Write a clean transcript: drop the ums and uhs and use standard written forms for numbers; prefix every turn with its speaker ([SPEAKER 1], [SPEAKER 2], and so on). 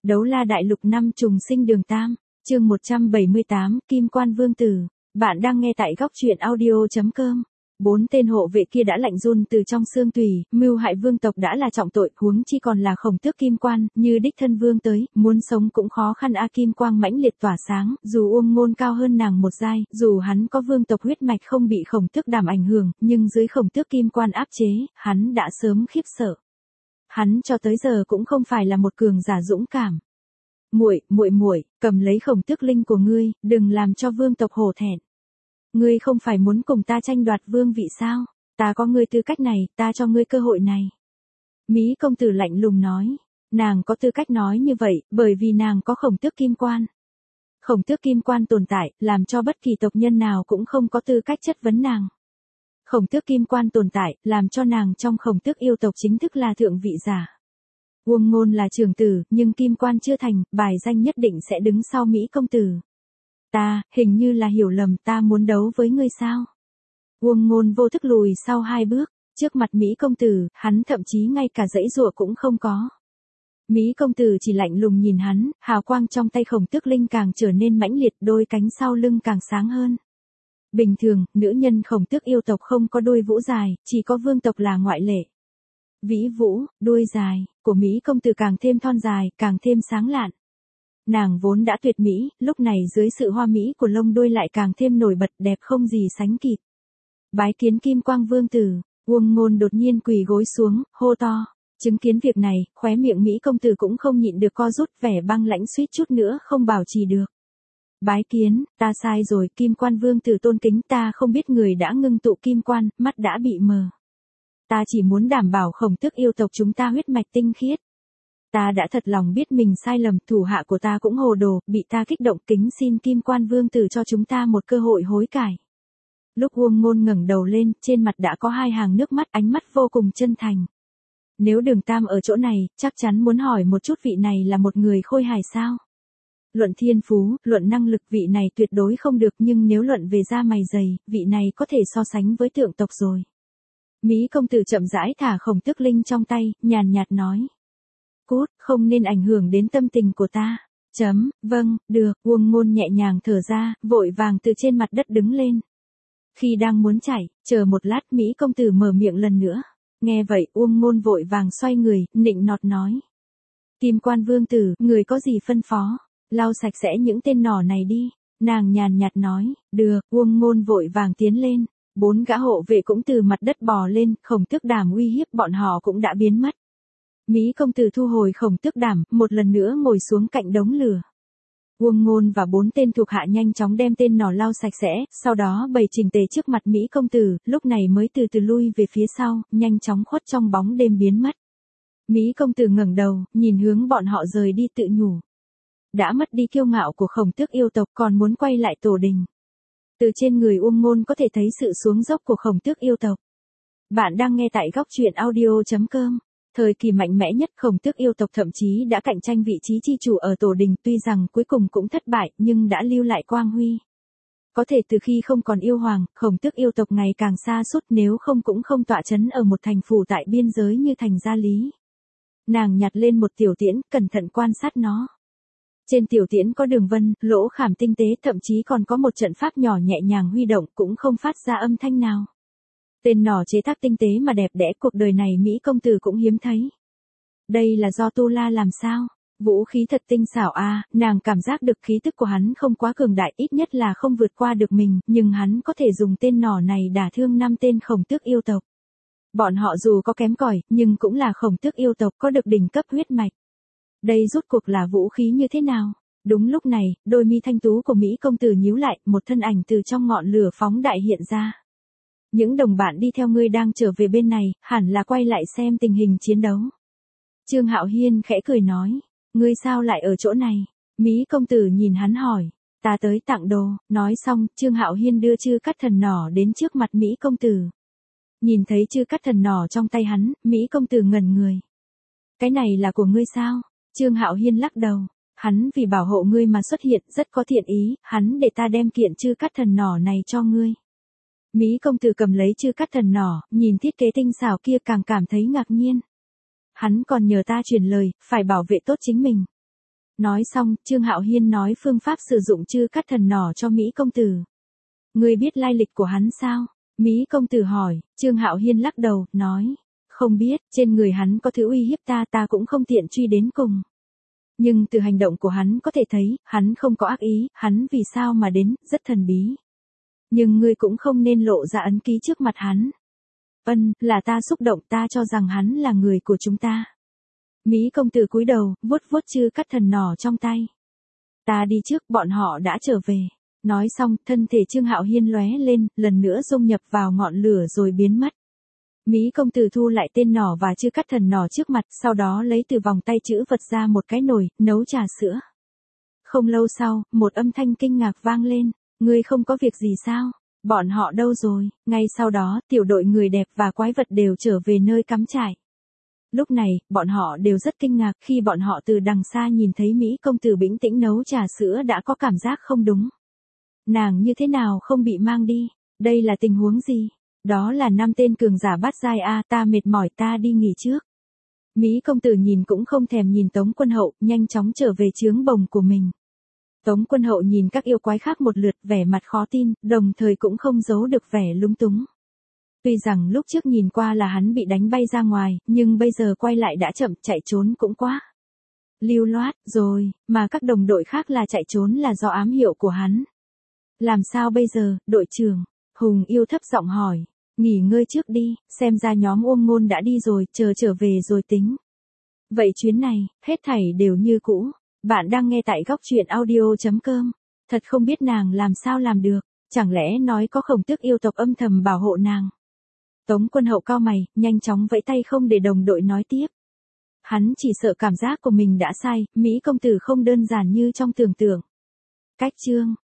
[SPEAKER 1] Đấu la đại lục năm trùng sinh đường tam, chương 178, Kim Quan Vương Tử. Bạn đang nghe tại góc truyện audio.com. 4 tên hộ vệ kia đã lạnh run từ trong xương tủy, mưu hại vương tộc đã là trọng tội, huống chi còn là Khổng Tước Kim Quan, như đích thân vương tới, muốn sống cũng khó khăn a. Kim quang mãnh liệt tỏa sáng, dù Uông Ngôn cao hơn nàng một giai, dù hắn có vương tộc huyết mạch không bị Khổng Tước Đàm ảnh hưởng, nhưng dưới Khổng Tước Kim Quan áp chế, hắn đã sớm khiếp sợ. Hắn cho tới giờ cũng không phải là một cường giả dũng cảm. Muội, cầm lấy Khổng Tước linh của ngươi, đừng làm cho vương tộc hổ thẹn. Ngươi không phải muốn cùng ta tranh đoạt vương vị sao? Ta có ngươi tư cách này, ta cho ngươi cơ hội này. Mỹ công tử lạnh lùng nói. Nàng có tư cách nói như vậy, bởi vì nàng có Khổng Tước Kim Quan. Khổng Tước Kim Quan tồn tại, làm cho bất kỳ tộc nhân nào cũng không có tư cách chất vấn nàng. Khổng Tước Kim Quan tồn tại, làm cho nàng trong Khổng Tước yêu tộc chính thức là thượng vị giả. Uông Ngôn là trưởng tử, nhưng Kim Quan chưa thành, bài danh nhất định sẽ đứng sau Mỹ công tử. Ta, hình như là hiểu lầm, ta muốn đấu với ngươi sao? Uông Ngôn vô thức lùi sau 2 bước, trước mặt Mỹ công tử, hắn thậm chí ngay cả giãy giụa cũng không có. Mỹ công tử chỉ lạnh lùng nhìn hắn, hào quang trong tay Khổng Tước linh càng trở nên mãnh liệt, đôi cánh sau lưng càng sáng hơn. Bình thường, nữ nhân Khổng Tước yêu tộc không có đuôi vũ dài, chỉ có vương tộc là ngoại lệ. Vĩ Vũ, đuôi dài, của Mỹ công tử càng thêm thon dài, càng thêm sáng lạn. Nàng vốn đã tuyệt mỹ, lúc này dưới sự hoa mỹ của lông đuôi lại càng thêm nổi bật, đẹp không gì sánh kịp. Bái kiến Kim Quang Vương Tử, Uông Ngôn đột nhiên quỳ gối xuống, hô to. Chứng kiến việc này, khóe miệng Mỹ công tử cũng không nhịn được co rút, vẻ băng lãnh suýt chút nữa không bảo trì được. Bái kiến, ta sai rồi, Kim Quan Vương Tử tôn kính, ta không biết người đã ngưng tụ kim quan, mắt đã bị mờ. Ta chỉ muốn đảm bảo Khổng Tước yêu tộc chúng ta huyết mạch tinh khiết. Ta đã thật lòng biết mình sai lầm, thủ hạ của ta cũng hồ đồ, bị ta kích động, kính xin Kim Quan Vương Tử cho chúng ta một cơ hội hối cải. Lúc Uông Ngôn ngẩng đầu lên, trên mặt đã có 2 hàng nước mắt, ánh mắt vô cùng chân thành. Nếu Đường Tam ở chỗ này, chắc chắn muốn hỏi một chút vị này là một người khôi hài sao? Luận thiên phú, luận năng lực vị này tuyệt đối không được, nhưng nếu luận về da mày dày, vị này có thể so sánh với thượng tộc rồi. Mỹ công tử chậm rãi thả Khổng Tước linh trong tay, nhàn nhạt nói. Cút, không nên ảnh hưởng đến tâm tình của ta. Vâng, được, Uông Ngôn nhẹ nhàng thở ra, vội vàng từ trên mặt đất đứng lên. Khi đang muốn chạy, chờ một lát Mỹ công tử mở miệng lần nữa. Nghe vậy Uông Ngôn vội vàng xoay người, nịnh nọt nói. Kim Quan Vương Tử, người có gì phân phó? Lau sạch sẽ những tên nỏ này đi. Nàng nhàn nhạt nói, được, Uông Ngôn vội vàng tiến lên. 4 gã hộ vệ cũng từ mặt đất bò lên, Khổng Tước Đàm uy hiếp bọn họ cũng đã biến mất. Mỹ công tử thu hồi Khổng Tước Đàm, một lần nữa ngồi xuống cạnh đống lửa. Uông Ngôn và 4 tên thuộc hạ nhanh chóng đem tên nỏ lau sạch sẽ, sau đó bày chỉnh tề trước mặt Mỹ công tử, lúc này mới từ từ lui về phía sau, nhanh chóng khuất trong bóng đêm biến mất. Mỹ công tử ngẩng đầu, nhìn hướng bọn họ rời đi tự nhủ. Đã mất đi kiêu ngạo của Khổng Tước yêu tộc, còn muốn quay lại tổ đình. Từ trên người Uông Ngôn có thể thấy sự xuống dốc của Khổng Tước yêu tộc. Bạn đang nghe tại góc truyện audio.com. Thời kỳ mạnh mẽ nhất Khổng Tước yêu tộc thậm chí đã cạnh tranh vị trí chi chủ ở tổ đình, tuy rằng cuối cùng cũng thất bại, nhưng đã lưu lại quang huy. Có thể từ khi không còn yêu hoàng, Khổng Tước yêu tộc ngày càng xa sút, nếu không cũng không tọa chấn ở một thành phủ tại biên giới như thành Gia Lý. Nàng nhặt lên một tiểu tiễn, cẩn thận quan sát nó. Trên tiểu tiễn có đường vân, lỗ khảm tinh tế, thậm chí còn có một trận pháp nhỏ nhẹ nhàng huy động, cũng không phát ra âm thanh nào. Tên nỏ chế tác tinh tế mà đẹp đẽ, cuộc đời này Mỹ công tử cũng hiếm thấy. Đây là do Tu La làm sao? Vũ khí thật tinh xảo a, nàng cảm giác được khí tức của hắn không quá cường đại, ít nhất là không vượt qua được mình, nhưng hắn có thể dùng tên nỏ này đả thương 5 tên Khổng Tước yêu tộc. Bọn họ dù có kém cỏi, nhưng cũng là Khổng Tước yêu tộc, có được đỉnh cấp huyết mạch. Đây rốt cuộc là vũ khí như thế nào? Đúng lúc này, đôi mi thanh tú của Mỹ công tử nhíu lại, một thân ảnh từ trong ngọn lửa phóng đại hiện ra. Những đồng bạn đi theo ngươi đang trở về bên này, hẳn là quay lại xem tình hình chiến đấu. Trương Hạo Hiên khẽ cười nói, ngươi sao lại ở chỗ này? Mỹ công tử nhìn hắn hỏi, ta tới tặng đồ. Nói xong, Trương Hạo Hiên đưa chư cắt thần nỏ đến trước mặt Mỹ công tử. Nhìn thấy chư cắt thần nỏ trong tay hắn, Mỹ công tử ngẩn người. Cái này là của ngươi sao? Trương Hạo Hiên lắc đầu, hắn vì bảo hộ ngươi mà xuất hiện, rất có thiện ý, hắn để ta đem kiện chư cắt thần nỏ này cho ngươi. Mỹ công tử cầm lấy chư cắt thần nỏ, nhìn thiết kế tinh xảo kia càng cảm thấy ngạc nhiên. Hắn còn nhờ ta truyền lời, phải bảo vệ tốt chính mình. Nói xong, Trương Hạo Hiên nói phương pháp sử dụng chư cắt thần nỏ cho Mỹ công tử. Ngươi biết lai lịch của hắn sao? Mỹ công tử hỏi, Trương Hạo Hiên lắc đầu, nói. Không biết, trên người hắn có thứ uy hiếp ta cũng không tiện truy đến cùng. Nhưng từ hành động của hắn có thể thấy, hắn không có ác ý, hắn vì sao mà đến, rất thần bí. Nhưng ngươi cũng không nên lộ ra ấn ký trước mặt hắn. Là ta xúc động, ta cho rằng hắn là người của chúng ta. Mỹ công tử cúi đầu, vuốt vuốt chư cắt thần nỏ trong tay. Ta đi trước, bọn họ đã trở về. Nói xong, thân thể Trương Hạo Hiên lóe lên, lần nữa dung nhập vào ngọn lửa rồi biến mất. Mỹ công tử thu lại tên nỏ và chư cắt thần nỏ trước mặt, sau đó lấy từ vòng tay chữ vật ra một cái nồi, nấu trà sữa. Không lâu sau, một âm thanh kinh ngạc vang lên. Ngươi không có việc gì sao? Bọn họ đâu rồi? Ngay sau đó, tiểu đội người đẹp và quái vật đều trở về nơi cắm trại. Lúc này, bọn họ đều rất kinh ngạc khi bọn họ từ đằng xa nhìn thấy Mỹ công tử bĩnh tĩnh nấu trà sữa đã có cảm giác không đúng. Nàng như thế nào không bị mang đi? Đây là tình huống gì? Đó là 5 tên cường giả bát giai a, ta mệt mỏi, ta đi nghỉ trước. Mỹ công tử nhìn cũng không thèm nhìn Tống Quân Hậu, nhanh chóng trở về trướng bồng của mình. Tống Quân Hậu nhìn các yêu quái khác một lượt, vẻ mặt khó tin, đồng thời cũng không giấu được vẻ lúng túng. Tuy rằng lúc trước nhìn qua là hắn bị đánh bay ra ngoài, nhưng bây giờ quay lại đã chậm, chạy trốn cũng quá lưu loát rồi, mà các đồng đội khác là chạy trốn là do ám hiệu của hắn. Làm sao bây giờ, đội trưởng? Hùng yêu thấp giọng hỏi. Nghỉ ngơi trước đi, xem ra nhóm Uông Ngôn đã đi rồi, chờ trở về rồi tính. Vậy chuyến này, hết thảy đều như cũ. Bạn đang nghe tại góc truyện audio.com. Thật không biết nàng làm sao làm được, chẳng lẽ nói có Khổng Tước yêu tộc âm thầm bảo hộ nàng. Tống Quân Hậu cau mày, nhanh chóng vẫy tay không để đồng đội nói tiếp. Hắn chỉ sợ cảm giác của mình đã sai, Mỹ công tử không đơn giản như trong tưởng tượng. Cách chương